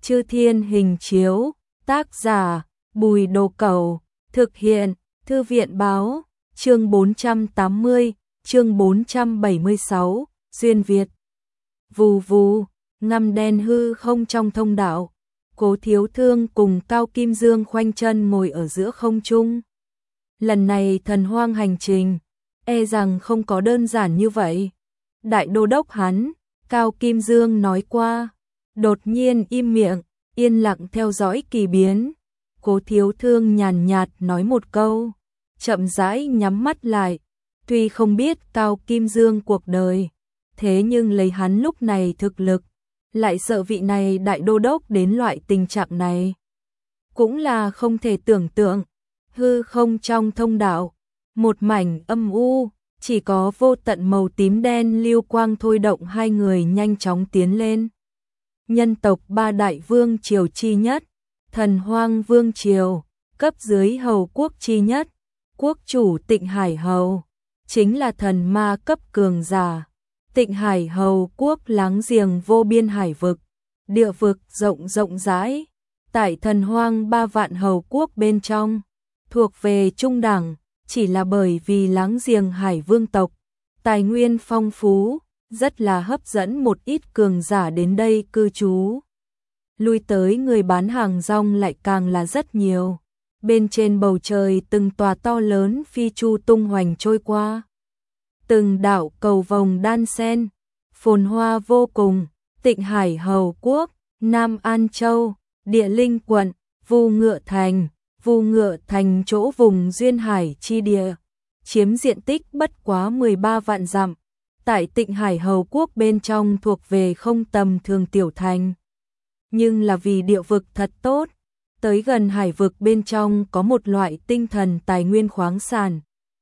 Chư Thiên Hình Chiếu, tác giả Bùi Đồ Cẩu, thực hiện Thư viện báo, chương 480, chương 476, Duyên Việt. Vù vù, ngăm đen hư không trong thông đạo, Cố Thiếu Thương cùng Cao Kim Dương khoanh chân ngồi ở giữa không trung. Lần này thần hoang hành trình, e rằng không có đơn giản như vậy. Đại đô đốc hắn, Cao Kim Dương nói qua, đột nhiên im miệng, yên lặng theo dõi kỳ biến. Cố Thiếu Thương nhàn nhạt nói một câu, chậm rãi nhắm mắt lại. Tuy không biết Cao Kim Dương cuộc đời, thế nhưng lấy hắn lúc này thực lực, lại sợ vị này đại đô đốc đến loại tình trạng này. Cũng là không thể tưởng tượng, hư không trong thông đạo, một mảnh âm u, chỉ có vô tận màu tím đen lưu quang thôi động hai người nhanh chóng tiến lên. Nhân tộc ba đại vương triều chi nhất, thần hoang vương triều, cấp dưới hầu quốc chi nhất, quốc chủ Tịnh Hải Hầu, chính là thần ma cấp cường giả. Tịnh Hải Hầu quốc láng giềng vô biên hải vực, địa vực rộng rộng rãi, tại thần hoang 3 vạn hầu quốc bên trong, thuộc về trung đẳng, chỉ là bởi vì láng giềng hải vương tộc, tài nguyên phong phú, rất là hấp dẫn một ít cường giả đến đây cư trú. Lui tới người bán hàng rong lại càng là rất nhiều. Bên trên bầu trời từng tòa to lớn phi chu tung hoành trôi qua. Từng đạo cầu vồng đan sen, phồn hoa vô cùng. Tịnh Hải Hầu quốc, Nam An Châu, Địa Linh quận, Vu Ngựa Thành chỗ vùng duyên hải chi địa, chiếm diện tích bất quá 13 vạn dặm. Tại Tịnh Hải Hầu quốc bên trong thuộc về không tầm thường tiểu thành, nhưng là vì địa vực thật tốt. Tới gần hải vực bên trong có một loại tinh thần tài nguyên khoáng sản,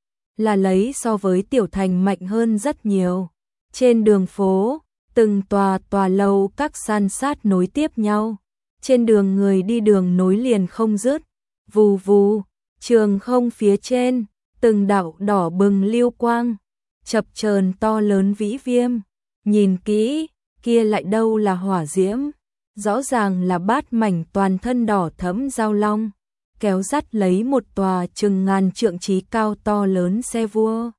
là lấy so với tiểu thành mạnh hơn rất nhiều. Trên đường phố, từng tòa lầu các san sát nối tiếp nhau. Trên đường người đi đường nối liền không dứt. Vù vù, trường không phía trên, từng đạo đỏ bừng lưu quang, chập chờn to lớn vĩ viêm. Nhìn kỹ, kia lại đâu là hỏa diễm, rõ ràng là bát mảnh toàn thân đỏ thẫm giao long, kéo dắt lấy một tòa chừng ngàn trượng trí cao to lớn xe vua.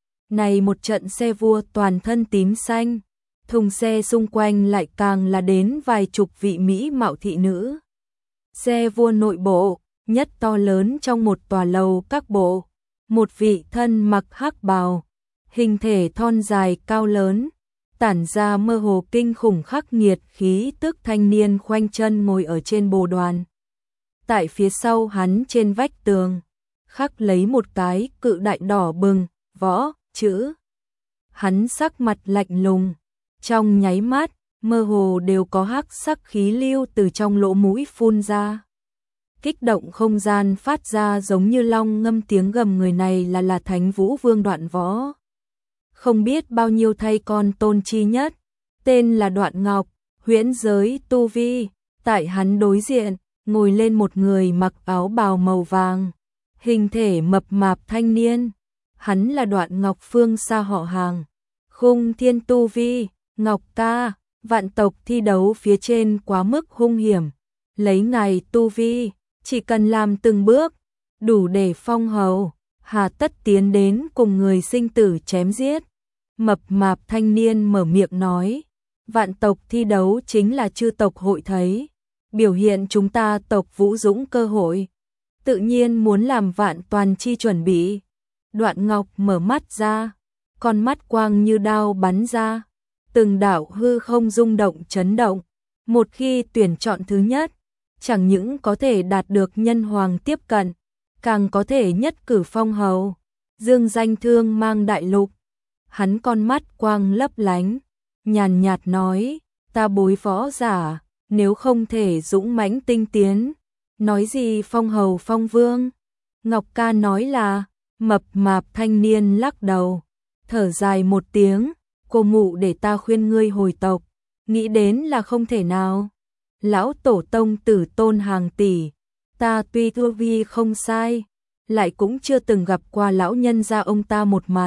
Này một trận xe vua toàn thân tím xanh, thùng xe xung quanh lại càng là đến vài chục vị mỹ mạo thị nữ. Xe vua nội bộ, nhất to lớn trong một tòa lầu các bộ, một vị thân mặc hắc bào, hình thể thon dài cao lớn, tản ra mơ hồ kinh khủng khắc nghiệt khí tức thanh niên khoanh chân ngồi ở trên bồ đoàn. Tại phía sau hắn trên vách tường, khắc lấy một cái cự đại đỏ bừng, võ, chữ. Hắn sắc mặt lạnh lùng, trong nháy mắt, mơ hồ đều có hắc sắc khí lưu từ trong lỗ mũi phun ra. Kích động không gian phát ra giống như long ngâm tiếng gầm, người này là Thánh Vũ Vương Đoạn Võ. Không biết bao nhiêu thay con tôn chi nhất, tên là Đoạn Ngọc, huyễn giới tu vi. Tại hắn đối diện, ngồi lên một người mặc áo bào màu vàng, hình thể mập mạp thanh niên. Hắn là Đoạn Ngọc phương xa họ Hàng, Khung Thiên tu vi. Ngọc ca, vạn tộc thi đấu phía trên quá mức hung hiểm, lấy ngài tu vi, chỉ cần làm từng bước, đủ để phong hầu, hà tất tiến đến cùng người sinh tử chém giết. Mập mạp thanh niên mở miệng nói, vạn tộc thi đấu chính là chư tộc hội thấy, biểu hiện chúng ta tộc vũ dũng cơ hội, tự nhiên muốn làm vạn toàn chi chuẩn bị. Đoạn Ngọc mở mắt ra, con mắt quang như đao bắn ra, từng đạo hư không rung động chấn động. Một khi tuyển chọn thứ nhất, chẳng những có thể đạt được nhân hoàng tiếp cận, càng có thể nhất cử phong hầu, dương danh thương mang đại lục. Hắn con mắt quang lấp lánh, nhàn nhạt nói, ta bối võ giả, nếu không thể dũng mãnh tinh tiến, nói gì phong hầu phong vương. Ngọc ca nói là, mập mạp thanh niên lắc đầu, thở dài một tiếng, cô mụ để ta khuyên ngươi hồi tộc, nghĩ đến là không thể nào. Lão tổ tông tử tôn hàng tỷ, ta tuy tu vi không sai, lại cũng chưa từng gặp qua lão nhân gia ông ta một mặt.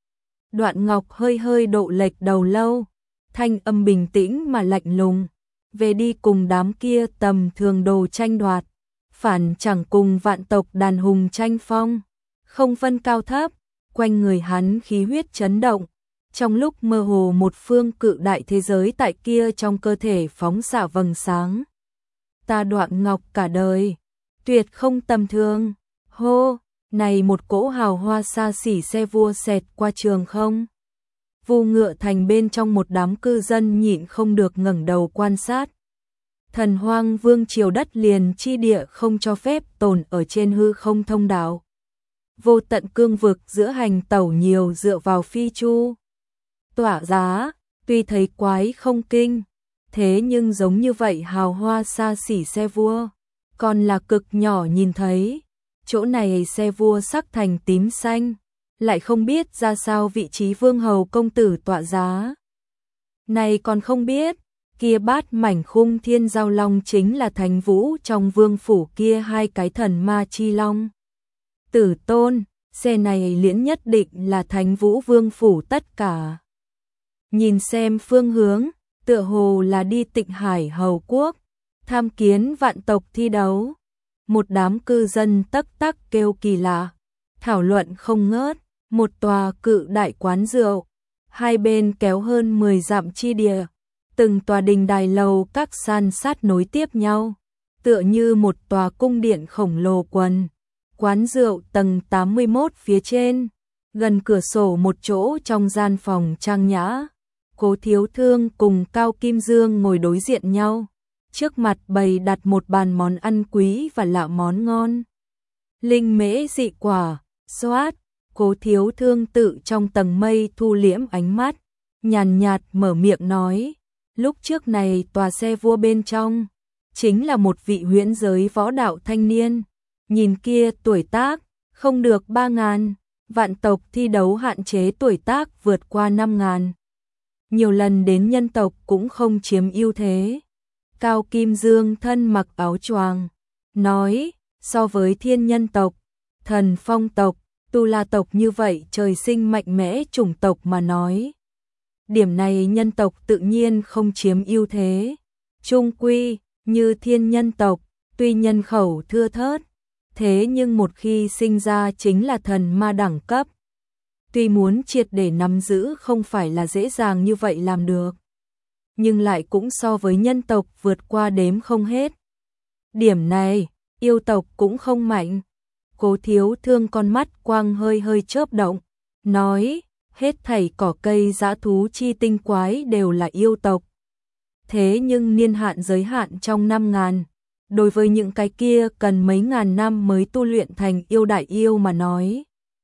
Đoạn Ngọc hơi hơi độ lệch đầu lâu, thanh âm bình tĩnh mà lạnh lùng. về đi cùng đám kia tầm thường đồ tranh đoạt, phản chẳng cùng vạn tộc đàn hùng tranh phong, không phân cao thấp, quanh người hắn khí huyết chấn động, trong lúc mơ hồ một phương cự đại thế giới tại kia trong cơ thể phóng xạ vầng sáng. Ta Đoạn Ngọc cả đời, tuyệt không tầm thường. Hô, này một cỗ hào hoa xa xỉ xe vua xẹt qua trường không. Vu Ngựa Thành bên trong một đám cư dân nhịn không được ngẩng đầu quan sát. Thần Hoang Vương triều đất liền chi địa không cho phép tồn ở trên hư không thông đạo. Vô tận cương vực giữa hành tẩu nhiều dựa vào phi chu. Tỏa giá, tuy thấy quái không kinh, thế nhưng giống như vậy hào hoa xa xỉ xe vua, còn là cực nhỏ nhìn thấy. Chỗ này xe vua sắc thành tím xanh, lại không biết ra sao vị trí vương hầu công tử tọa giá. Này còn không biết, kia bát mảnh khung thiên giao long chính là Thánh Vũ trong vương phủ kia hai cái thần ma chi long. Tử Tôn, xe này liễn nhất định là Thánh Vũ vương phủ tất cả. Nhìn xem phương hướng, tựa hồ là đi Tịnh Hải Hầu Quốc, tham kiến vạn tộc thi đấu. Một đám cư dân tắc tắc kêu kỳ lạ, thảo luận không ngớt, một tòa cự đại quán rượu, hai bên kéo hơn 10 dặm chi địa, từng tòa đình đài lầu các san sát nối tiếp nhau, tựa như một tòa cung điện khổng lồ quần. Quán rượu tầng 81 phía trên, gần cửa sổ một chỗ trong gian phòng trang nhã, Cố Thiếu Thương cùng Cao Kim Dương ngồi đối diện nhau. Trước mặt bày đặt một bàn món ăn quý và lạ món ngon. Linh mễ dị quả, xoát, Cố Thiếu Thương tự trong tầng mây thu liễm ánh mắt, nhàn nhạt mở miệng nói, lúc trước này tòa xe vua bên trong, chính là một vị huyễn giới võ đạo thanh niên, nhìn kia tuổi tác, không được 3.000, vạn tộc thi đấu hạn chế tuổi tác vượt qua 5.000. Nhiều lần đến nhân tộc cũng không chiếm ưu thế. Cao Kim Dương thân mặc áo choàng, nói, so với thiên nhân tộc, thần phong tộc, tu la tộc như vậy trời sinh mạnh mẽ chủng tộc mà nói. Điểm này nhân tộc tự nhiên không chiếm ưu thế. Trung quy, như thiên nhân tộc, tuy nhân khẩu thưa thớt, thế nhưng một khi sinh ra chính là thần ma đẳng cấp. Tuy muốn triệt để nắm giữ không phải là dễ dàng như vậy làm được, nhưng lại cũng so với nhân tộc vượt qua đếm không hết. Điểm này, yêu tộc cũng không mạnh. Cố Thiếu Thương con mắt quang hơi hơi chớp động, nói, hết thảy cỏ cây dã thú chi tinh quái đều là yêu tộc. Thế nhưng niên hạn giới hạn trong 5.000, đối với những cái kia cần mấy ngàn năm mới tu luyện thành yêu đại yêu mà nói,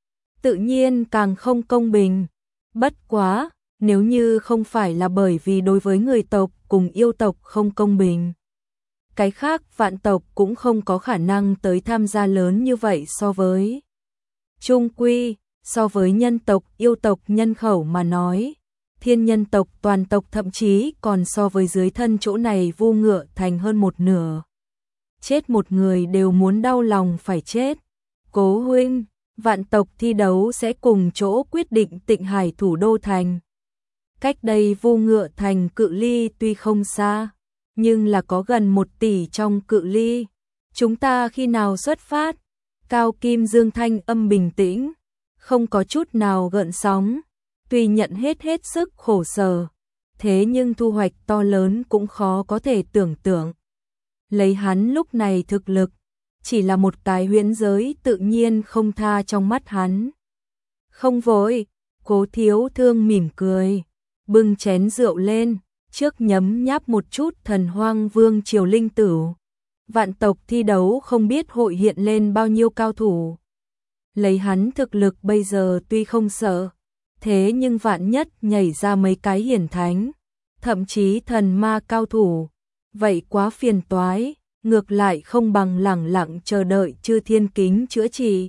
tự nhiên càng không công bình. Bất quá, nếu như không phải là bởi vì đối với người tộc cùng yêu tộc không công bình, cái khác vạn tộc cũng không có khả năng tới tham gia lớn như vậy so với. Trung quy, so với nhân tộc, yêu tộc nhân khẩu mà nói, thiên nhân tộc toàn tộc thậm chí còn so với dưới thân chỗ này Vu Ngựa Thành hơn một nửa. Chết một người đều muốn đau lòng phải chết. Cố huynh, vạn tộc thi đấu sẽ cùng chỗ quyết định Tịnh Hải thủ đô thành. Cách đây Vu Ngựa Thành cự ly tuy không xa, nhưng là có gần 1 tỷ trong cự ly. Chúng ta khi nào xuất phát? Cao Kim Dương thanh âm bình tĩnh, không có chút nào gợn sóng. Tuy nhận hết sức khổ sở, thế nhưng thu hoạch to lớn cũng khó có thể tưởng tượng. Lấy hắn lúc này thực lực, chỉ là một cái huyễn giới tự nhiên không tha trong mắt hắn. Không vội, Cố Thiếu Thương mỉm cười, bưng chén rượu lên, trước nhấm nháp một chút Thần Hoang Vương triều linh tửu. Vạn tộc thi đấu không biết hội hiện lên bao nhiêu cao thủ. Lấy hắn thực lực bây giờ tuy không sợ, thế nhưng vạn nhất nhảy ra mấy cái hiển thánh, thậm chí thần ma cao thủ, vậy quá phiền toái, ngược lại không bằng lẳng lặng chờ đợi chư thiên kính chữa trị.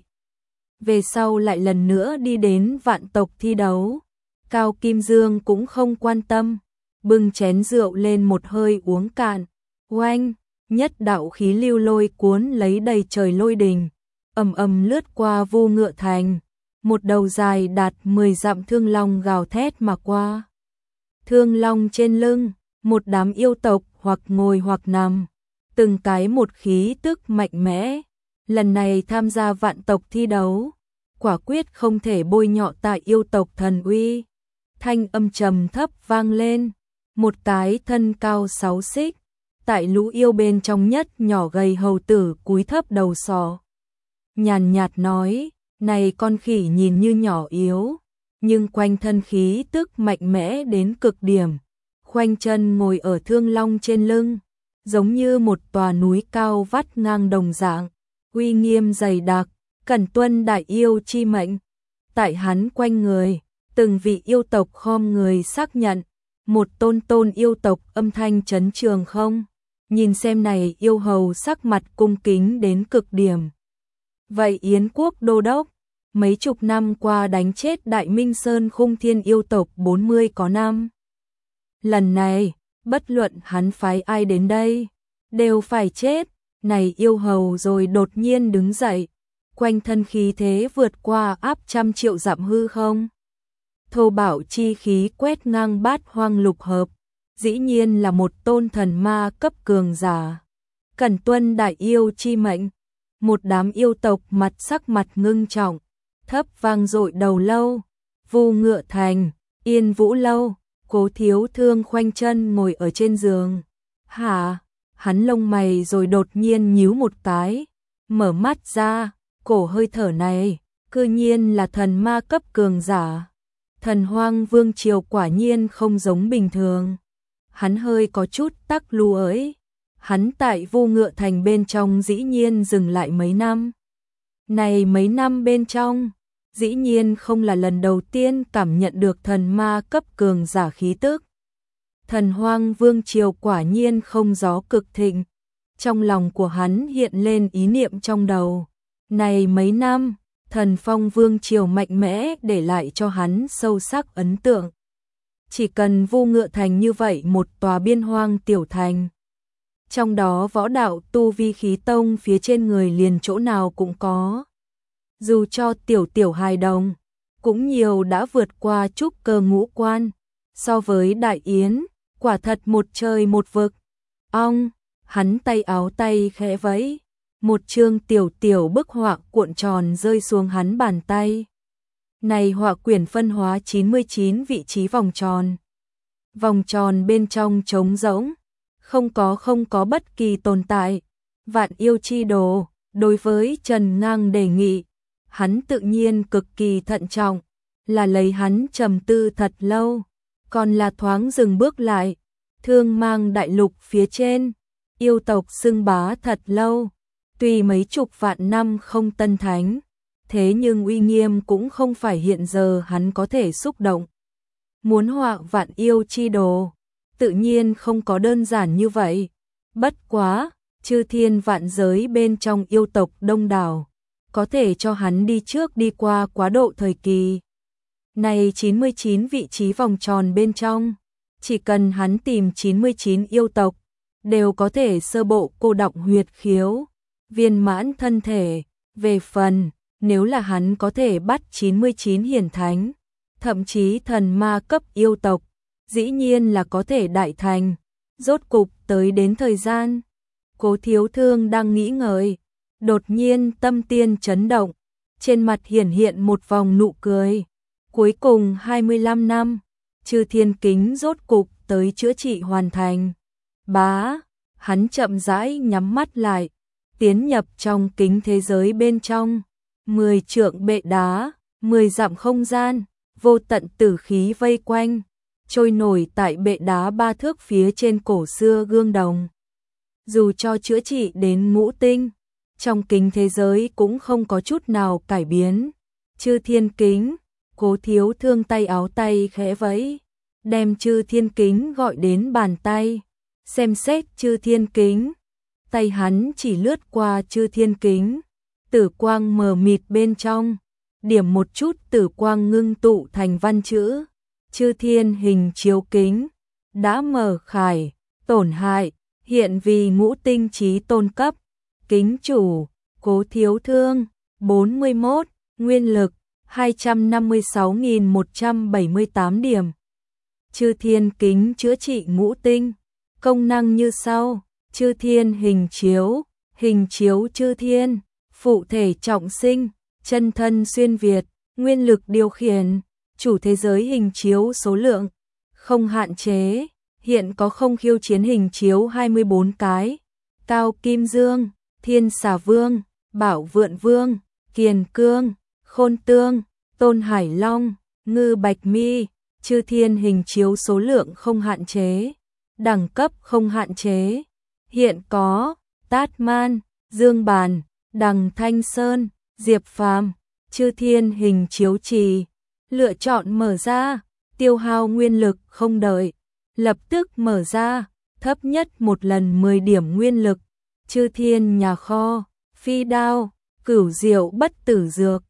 Về sau lại lần nữa đi đến vạn tộc thi đấu, Cao Kim Dương cũng không quan tâm, bưng chén rượu lên một hơi uống cạn. Oanh, nhất đạo khí lưu lôi cuốn lấy đầy trời lôi đình, ầm ầm lướt qua Vu Ngựa Thành, một đầu dài đạt 10 dặm thương long gào thét mà qua. Thương long trên lưng, một đám yêu tộc hoặc ngồi hoặc nằm, từng cái một khí tức mạnh mẽ, lần này tham gia vạn tộc thi đấu, quả quyết không thể bôi nhọ tại yêu tộc thần uy. Thanh âm trầm thấp vang lên, một cái thân cao 6 xích, tại lũ yêu bên trong nhất nhỏ gầy hầu tử cúi thấp đầu sò. Nhàn nhạt nói, này con khỉ nhìn như nhỏ yếu, nhưng quanh thân khí tức mạnh mẽ đến cực điểm, khoanh chân ngồi ở thương long trên lưng, giống như một tòa núi cao vắt ngang đồng dạng, uy nghiêm dày đặc, cần tuân đại yêu chi mệnh. Tại hắn quanh người, từng vị yêu tộc khom người xác nhận, một tôn yêu tộc âm thanh chấn trường không. Nhìn xem này yêu hầu sắc mặt cung kính đến cực điểm. Vậy Yến quốc đô đốc, mấy chục năm qua đánh chết Đại Minh Sơn Khung Thiên yêu tộc 40 có năm. Lần này, bất luận hắn phái ai đến đây, đều phải chết. Này yêu hầu rồi đột nhiên đứng dậy, quanh thân khí thế vượt qua áp trăm triệu dặm hư không. Thô bạo chi khí quét ngang bát hoang lục hợp, dĩ nhiên là một tôn thần ma cấp cường giả. Cẩn tuân đại yêu chi mệnh, một đám yêu tộc sắc mặt ngưng trọng, thấp vang dội đầu lâu, Vu Ngựa Thành, Yên Vũ Lâu, Cố Thiếu Thương khoanh chân ngồi ở trên giường. Hả? Hắn lông mày rồi đột nhiên nhíu một cái, mở mắt ra, cổ hơi thở này, cư nhiên là thần ma cấp cường giả. Thần Hoang Vương Triều quả nhiên không giống bình thường. Hắn hơi có chút tắc lù ấy. Hắn tại Vu Ngựa Thành bên trong dĩ nhiên dừng lại mấy năm. Này mấy năm bên trong, dĩ nhiên không là lần đầu tiên cảm nhận được thần ma cấp cường giả khí tức. Thần Hoang Vương Triều quả nhiên không gió cực thịnh. Trong lòng của hắn hiện lên ý niệm trong đầu. Này mấy năm, Thần Phong Vương Triều mạnh mẽ để lại cho hắn sâu sắc ấn tượng. Chỉ cần Vu Ngựa Thành như vậy một tòa biên hoang tiểu thành. Trong đó võ đạo tu vi khí tông phía trên người liền chỗ nào cũng có. Dù cho tiểu hài đồng, cũng nhiều đã vượt qua trúc cơ ngũ quan. So với Đại Yến, quả thật một trời một vực. Hắn tay áo tay khẽ vẫy, một chương tiểu bức họa cuộn tròn rơi xuống hắn bàn tay. Này họa quyển phân hóa 99 vị trí vòng tròn. Vòng tròn bên trong trống rỗng, không có bất kỳ tồn tại. Vạn yêu chi đồ, đối với Trần Ngang đề nghị, hắn tự nhiên cực kỳ thận trọng, là lấy hắn trầm tư thật lâu, còn là thoáng dừng bước lại. Thương Mang đại lục phía trên, yêu tộc xưng bá thật lâu, tuy mấy chục vạn năm không tân thánh, thế nhưng uy nghiêm cũng không phải hiện giờ hắn có thể xúc động. Muốn họa vạn yêu chi đồ, tự nhiên không có đơn giản như vậy. Bất quá, chư thiên vạn giới bên trong yêu tộc đông đảo, có thể cho hắn đi trước đi qua quá độ thời kỳ. Này 99 vị trí vòng tròn bên trong, chỉ cần hắn tìm 99 yêu tộc, đều có thể sơ bộ cô đọng huyệt khiếu, viên mãn thân thể. Về phần, nếu là hắn có thể bắt 99 hiển thánh, thậm chí thần ma cấp yêu tộc, dĩ nhiên là có thể đại thành. Rốt cục tới đến thời gian, Cố Thiếu Thương đang nghĩ ngợi, đột nhiên tâm tiên chấn động, trên mặt hiện một vòng nụ cười. Cuối cùng 25 năm, Chư Thiên Kính rốt cục tới chữa trị hoàn thành. Hắn chậm rãi nhắm mắt lại, tiến nhập trong kính thế giới bên trong. 10 trượng bệ đá, 10 dặm không gian, vô tận tử khí vây quanh, trôi nổi tại bệ đá 3 thước phía trên cổ xưa gương đồng. Dù cho chữa trị đến ngũ tinh, trong kính thế giới cũng không có chút nào cải biến. Chư Thiên Kính, Cố Thiếu Thương tay áo tay khẽ vẫy, đem Chư Thiên Kính gọi đến bàn tay, xem xét Chư Thiên Kính. Tay hắn chỉ lướt qua Chư Thiên Kính, tử quang mờ mịt bên trong, điểm một chút tử quang ngưng tụ thành văn chữ. Chư Thiên Hình Chiếu Kính, đã mở khải, tổn hại, hiện vì ngũ tinh trí tôn cấp. Kính chủ, Cố Thiếu Thương, 41, nguyên lực, 256.178 điểm. Chư Thiên Kính chữa trị ngũ tinh, công năng như sau: Chư Thiên hình chiếu chư thiên, phụ thể trọng sinh, chân thân xuyên việt, nguyên lực điều khiển, chủ thế giới hình chiếu số lượng không hạn chế, hiện có không khiêu chiến hình chiếu 24 cái. Cao Kim Dương, Thiên Xà Vương, Bảo Vượn Vương, Kiền Cương, Khôn Tương, Tôn Hải Long, Ngư Bạch Mi, chư thiên hình chiếu số lượng không hạn chế, đẳng cấp không hạn chế. Hiện có Tát Man, Dương Bàn, Đằng Thanh Sơn, Diệp Phàm, chư thiên hình chiếu trì, lựa chọn mở ra, tiêu hao nguyên lực không đợi, lập tức mở ra, thấp nhất một lần 10 điểm nguyên lực. Chư thiên nhà kho, phi đao, cửu diệu bất tử dược,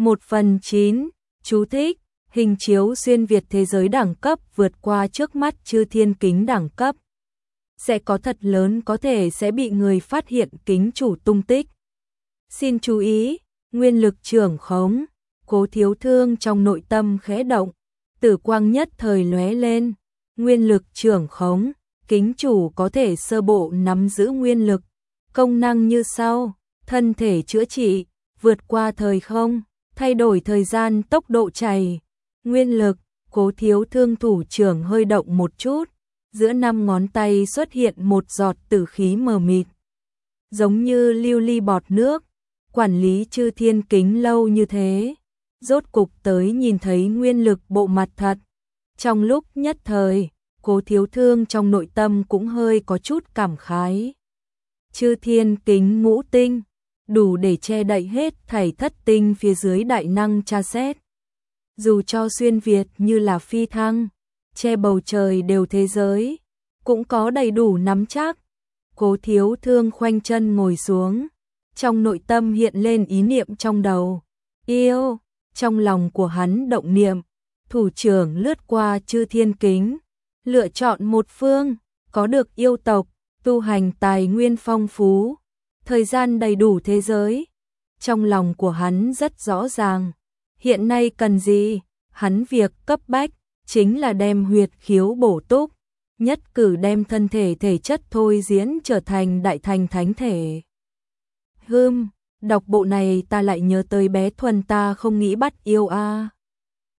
1/9, chú thích, hình chiếu xuyên việt thế giới đẳng cấp vượt qua trước mắt chư thiên kính đẳng cấp. Sẽ có thật lớn có thể sẽ bị người phát hiện kính chủ tung tích. Xin chú ý, nguyên lực trưởng khống, Cố Thiếu Thương trong nội tâm khẽ động, tử quang nhất thời lóe lên, nguyên lực trưởng khống, kính chủ có thể sơ bộ nắm giữ nguyên lực, công năng như sau: thân thể chữa trị, vượt qua thời không, thay đổi thời gian tốc độ chảy, nguyên lực. Cố Thiếu Thương thủ trưởng hơi động một chút, giữa 5 ngón tay xuất hiện một giọt tử khí mờ mịt, giống như lưu ly bọt nước. Quản lý chư thiên kính lâu như thế, rốt cục tới nhìn thấy nguyên lực bộ mặt thật. Trong lúc nhất thời, Cố Thiếu Thương trong nội tâm cũng hơi có chút cảm khái. Chư thiên kính ngũ tinh, đủ để che đậy hết thảy thất tinh phía dưới đại năng tra xét. Dù cho xuyên việt như là phi thăng, che bầu trời đều thế giới, cũng có đầy đủ nắm chắc. Cố Thiếu Thương khoanh chân ngồi xuống, trong nội tâm hiện lên ý niệm trong đầu. Yêu, trong lòng của hắn động niệm, thủ trưởng lướt qua chư thiên kính, lựa chọn một phương, có được yêu tộc, tu hành tài nguyên phong phú, thời gian đầy đủ thế giới. Trong lòng của hắn rất rõ ràng, hiện nay cần gì, hắn việc cấp bách chính là đem huyệt khiếu bổ túc, nhất cử đem thân thể thể chất thôi diễn trở thành đại thành thánh thể. Đọc bộ này ta lại nhớ tới bé Thuần ta không nghĩ bắt yêu a.